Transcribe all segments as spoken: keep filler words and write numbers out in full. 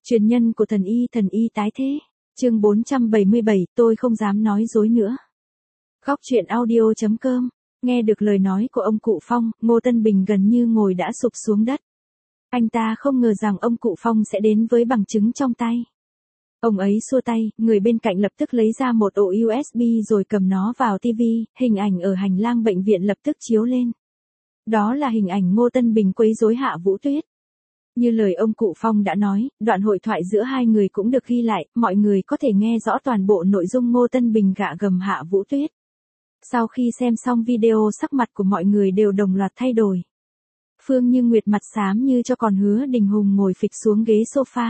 Truyền nhân của thần y thần y tái thế. Chương bốn trăm bảy mươi bảy, tôi không dám nói dối nữa. Góc truyện audio chấm com. Nghe được lời nói của ông cụ Phong, Ngô Tân Bình gần như ngồi đã sụp xuống đất. Anh ta không ngờ rằng ông cụ Phong sẽ đến với bằng chứng trong tay. Ông ấy xua tay, người bên cạnh lập tức lấy ra một ổ u ét bê rồi cầm nó vào ti vi, hình ảnh ở hành lang bệnh viện lập tức chiếu lên. Đó là hình ảnh Ngô Tân Bình quấy rối Hạ Vũ Tuyết. Như lời ông cụ Phong đã nói, đoạn hội thoại giữa hai người cũng được ghi lại, mọi người có thể nghe rõ toàn bộ nội dung Ngô Tân Bình gạ gầm Hạ Vũ Tuyết. Sau khi xem xong video, sắc mặt của mọi người đều đồng loạt thay đổi. Phương Như Nguyệt mặt xám như cho, còn Hứa Đình Hùng ngồi phịch xuống ghế sofa.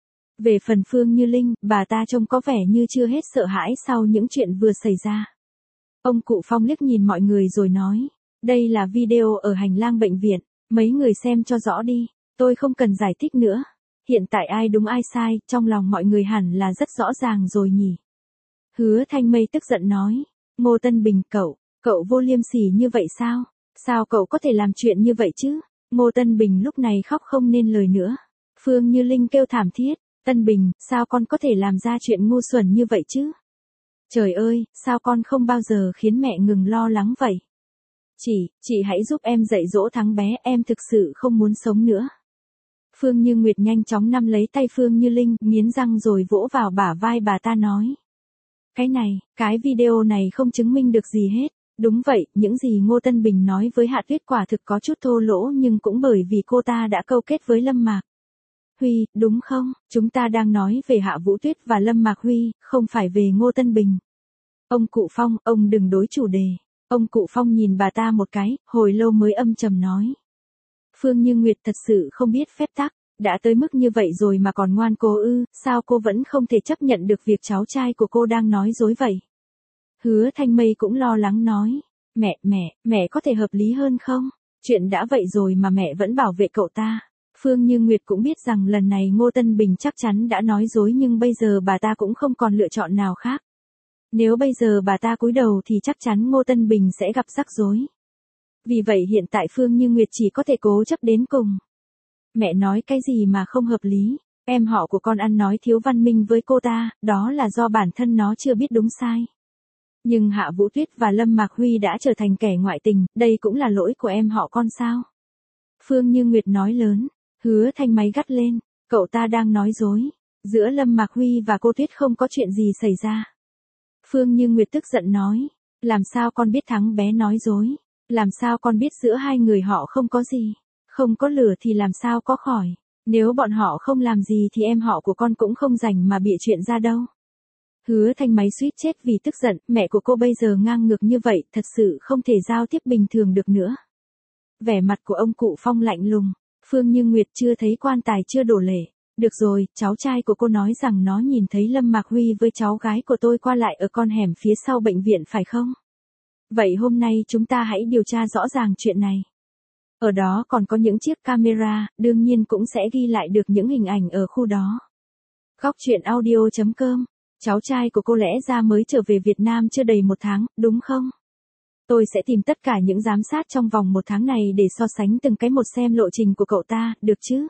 Về phần Phương Như Linh, bà ta trông có vẻ như chưa hết sợ hãi sau những chuyện vừa xảy ra. Ông cụ Phong liếc nhìn mọi người rồi nói, đây là video ở hành lang bệnh viện, mấy người xem cho rõ đi, tôi không cần giải thích nữa. Hiện tại ai đúng ai sai, trong lòng mọi người hẳn là rất rõ ràng rồi nhỉ. Hứa Thanh Mây tức giận nói, Ngô Tân Bình, cậu, cậu vô liêm sỉ như vậy sao? Sao cậu có thể làm chuyện như vậy chứ? Ngô Tân Bình lúc này khóc không nên lời nữa. Phương Như Linh kêu thảm thiết, Tân Bình, sao con có thể làm ra chuyện ngu xuẩn như vậy chứ? Trời ơi, sao con không bao giờ khiến mẹ ngừng lo lắng vậy? Chị, chị hãy giúp em dạy dỗ thằng bé, em thực sự không muốn sống nữa. Phương Như Nguyệt nhanh chóng nắm lấy tay Phương Như Linh, nghiến răng rồi vỗ vào bả vai bà ta nói. Cái này, cái video này không chứng minh được gì hết. Đúng vậy, những gì Ngô Tân Bình nói với Hạ Tuyết quả thực có chút thô lỗ, nhưng cũng bởi vì cô ta đã câu kết với Lâm Mạc Huy, đúng không? Chúng ta đang nói về Hạ Vũ Tuyết và Lâm Mạc Huy, không phải về Ngô Tân Bình. Ông cụ Phong, ông đừng đối chủ đề. Ông cụ Phong nhìn bà ta một cái, hồi lâu mới âm trầm nói. Phương Như Nguyệt thật sự không biết phép tắc, đã tới mức như vậy rồi mà còn ngoan cố ư, sao cô vẫn không thể chấp nhận được việc cháu trai của cô đang nói dối vậy? Hứa Thanh Mây cũng lo lắng nói, mẹ, mẹ, mẹ có thể hợp lý hơn không? Chuyện đã vậy rồi mà mẹ vẫn bảo vệ cậu ta. Phương Như Nguyệt cũng biết rằng lần này Ngô Tân Bình chắc chắn đã nói dối, nhưng bây giờ bà ta cũng không còn lựa chọn nào khác. Nếu bây giờ bà ta cúi đầu thì chắc chắn Ngô Tân Bình sẽ gặp rắc rối. Vì vậy hiện tại Phương Như Nguyệt chỉ có thể cố chấp đến cùng. Mẹ nói cái gì mà không hợp lý, em họ của con ăn nói thiếu văn minh với cô ta, đó là do bản thân nó chưa biết đúng sai. Nhưng Hạ Vũ Tuyết và Lâm Mạc Huy đã trở thành kẻ ngoại tình, đây cũng là lỗi của em họ con sao? Phương Như Nguyệt nói lớn, Hứa Thanh Máy gắt lên, cậu ta đang nói dối, giữa Lâm Mạc Huy và cô Tuyết không có chuyện gì xảy ra. Phương Như Nguyệt tức giận nói, làm sao con biết thằng bé nói dối, làm sao con biết giữa hai người họ không có gì, không có lửa thì làm sao có khỏi, nếu bọn họ không làm gì thì em họ của con cũng không rảnh mà bịa chuyện ra đâu. Hứa Thanh Máy suýt chết vì tức giận, mẹ của cô bây giờ ngang ngược như vậy, thật sự không thể giao tiếp bình thường được nữa. Vẻ mặt của ông cụ Phong lạnh lùng, Phương Như Nguyệt chưa thấy quan tài chưa đổ lệ. Được rồi, cháu trai của cô nói rằng nó nhìn thấy Lâm Mạc Huy với cháu gái của tôi qua lại ở con hẻm phía sau bệnh viện phải không? Vậy hôm nay chúng ta hãy điều tra rõ ràng chuyện này. Ở đó còn có những chiếc camera, đương nhiên cũng sẽ ghi lại được những hình ảnh ở khu đó. Góc truyện audio chấm com. Cháu trai của cô lẽ ra mới trở về Việt Nam chưa đầy một tháng, đúng không? Tôi sẽ tìm tất cả những giám sát trong vòng một tháng này để so sánh từng cái một xem lộ trình của cậu ta, được chứ?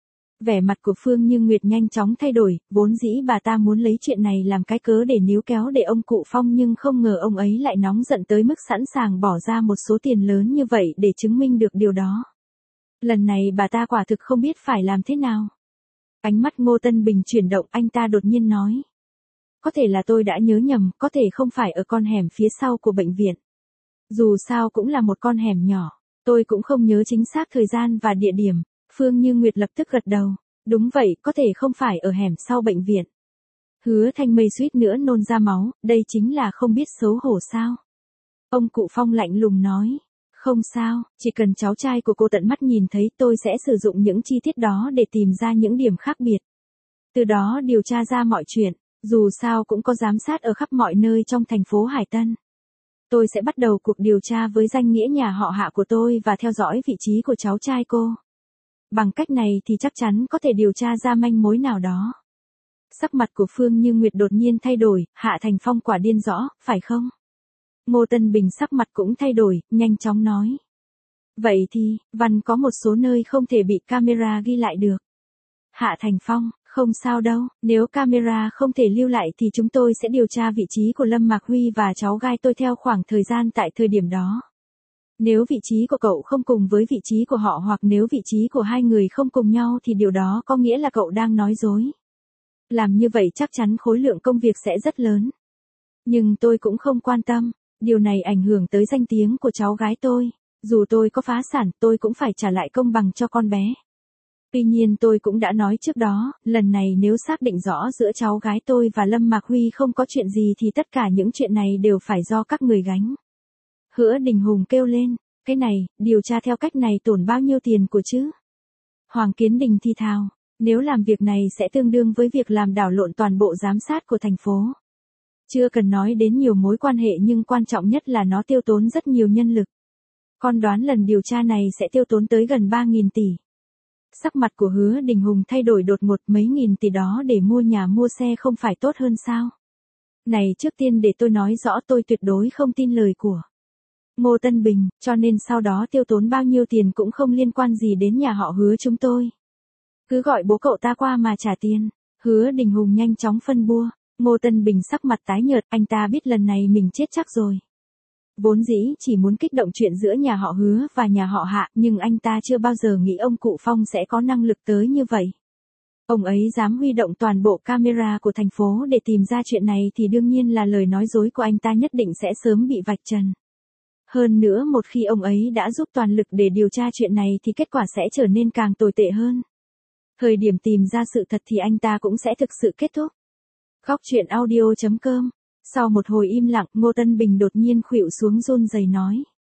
Vẻ mặt của Phương Như Nguyệt nhanh chóng thay đổi, vốn dĩ bà ta muốn lấy chuyện này làm cái cớ để níu kéo để ông cụ Phong, nhưng không ngờ ông ấy lại nóng giận tới mức sẵn sàng bỏ ra một số tiền lớn như vậy để chứng minh được điều đó. Lần này bà ta quả thực không biết phải làm thế nào. Ánh mắt Ngô Tân Bình chuyển động, anh ta đột nhiên nói. Có thể là tôi đã nhớ nhầm, có thể không phải ở con hẻm phía sau của bệnh viện. Dù sao cũng là một con hẻm nhỏ, tôi cũng không nhớ chính xác thời gian và địa điểm. Phương Như Nguyệt lập tức gật đầu. Đúng vậy, có thể không phải ở hẻm sau bệnh viện. Hứa Thanh Mây suýt nữa nôn ra máu, đây chính là không biết xấu hổ sao? Ông cụ Phong lạnh lùng nói. Không sao, chỉ cần cháu trai của cô tận mắt nhìn thấy, tôi sẽ sử dụng những chi tiết đó để tìm ra những điểm khác biệt. Từ đó điều tra ra mọi chuyện, dù sao cũng có giám sát ở khắp mọi nơi trong thành phố Hải Tân. Tôi sẽ bắt đầu cuộc điều tra với danh nghĩa nhà họ Hạ của tôi và theo dõi vị trí của cháu trai cô. Bằng cách này thì chắc chắn có thể điều tra ra manh mối nào đó. Sắc mặt của Phương Như Nguyệt đột nhiên thay đổi, Hạ Thành Phong quả điên rõ, phải không? Ngô Tân Bình sắc mặt cũng thay đổi, nhanh chóng nói. Vậy thì, Văn có một số nơi không thể bị camera ghi lại được. Hạ Thành Phong, Không sao đâu, nếu camera không thể lưu lại thì chúng tôi sẽ điều tra vị trí của Lâm Mạc Huy và cháu gái tôi theo khoảng thời gian tại thời điểm đó. Nếu vị trí của cậu không cùng với vị trí của họ hoặc nếu vị trí của hai người không cùng nhau thì điều đó có nghĩa là cậu đang nói dối. Làm như vậy chắc chắn khối lượng công việc sẽ rất lớn. Nhưng tôi cũng không quan tâm, điều này ảnh hưởng tới danh tiếng của cháu gái tôi. Dù tôi có phá sản, tôi cũng phải trả lại công bằng cho con bé. Tuy nhiên tôi cũng đã nói trước đó, lần này nếu xác định rõ giữa cháu gái tôi và Lâm Mạc Huy không có chuyện gì thì tất cả những chuyện này đều phải do các người gánh. Hứa Đình Hùng kêu lên, cái này, điều tra theo cách này tổn bao nhiêu tiền của chứ? Hoàng Kiến Đình thì thào, nếu làm việc này sẽ tương đương với việc làm đảo lộn toàn bộ giám sát của thành phố. Chưa cần nói đến nhiều mối quan hệ nhưng quan trọng nhất là nó tiêu tốn rất nhiều nhân lực. Con đoán lần điều tra này sẽ tiêu tốn tới gần ba nghìn tỷ. Sắc mặt của Hứa Đình Hùng thay đổi đột ngột, mấy nghìn tỷ đó để mua nhà mua xe không phải tốt hơn sao? Này, trước tiên để tôi nói rõ, tôi tuyệt đối không tin lời của Ngô Tân Bình, cho nên sau đó tiêu tốn bao nhiêu tiền cũng không liên quan gì đến nhà họ Hứa chúng tôi. Cứ gọi bố cậu ta qua mà trả tiền. Hứa Đình Hùng nhanh chóng phân bua. Ngô Tân Bình sắc mặt tái nhợt, anh ta biết lần này mình chết chắc rồi. Vốn dĩ chỉ muốn kích động chuyện giữa nhà họ Hứa và nhà họ Hạ, nhưng anh ta chưa bao giờ nghĩ ông cụ Phong sẽ có năng lực tới như vậy. Ông ấy dám huy động toàn bộ camera của thành phố để tìm ra chuyện này thì đương nhiên là lời nói dối của anh ta nhất định sẽ sớm bị vạch trần. Hơn nữa một khi ông ấy đã giúp toàn lực để điều tra chuyện này thì kết quả sẽ trở nên càng tồi tệ hơn. Thời điểm tìm ra sự thật thì anh ta cũng sẽ thực sự kết thúc. Góc truyện audio chấm com. Sau một hồi im lặng, Ngô Tân Bình đột nhiên khuỵu xuống run rẩy nói.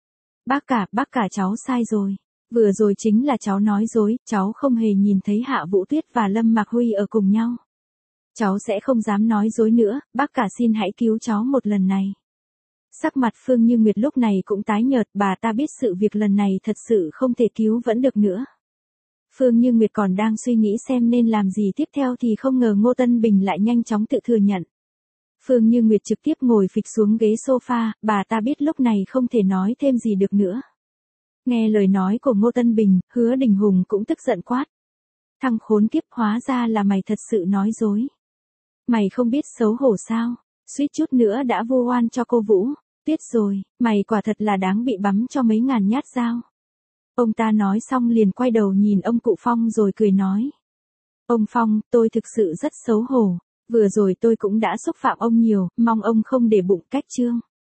Bác cả, bác cả cháu sai rồi. Vừa rồi chính là cháu nói dối, cháu không hề nhìn thấy Hạ Vũ Tuyết và Lâm Mạc Huy ở cùng nhau. Cháu sẽ không dám nói dối nữa, bác cả xin hãy cứu cháu một lần này. Sắc mặt Phương Như Nguyệt lúc này cũng tái nhợt, bà ta biết sự việc lần này thật sự không thể cứu vẫn được nữa. Phương Như Nguyệt còn đang suy nghĩ xem nên làm gì tiếp theo thì không ngờ Ngô Tân Bình lại nhanh chóng tự thừa nhận. Phương Như Nguyệt trực tiếp ngồi phịch xuống ghế sofa, bà ta biết lúc này không thể nói thêm gì được nữa. Nghe lời nói của Ngô Tân Bình, Hứa Đình Hùng cũng tức giận quát. Thằng khốn kiếp, hóa ra là mày thật sự nói dối. Mày không biết xấu hổ sao, suýt chút nữa đã vu oan cho cô Vũ. Biết rồi, mày quả thật là đáng bị bắn cho mấy ngàn nhát dao. Ông ta nói xong liền quay đầu nhìn ông cụ Phong rồi cười nói. Ông Phong, tôi thực sự rất xấu hổ. Vừa rồi tôi cũng đã xúc phạm ông nhiều, mong ông không để bụng cách chương.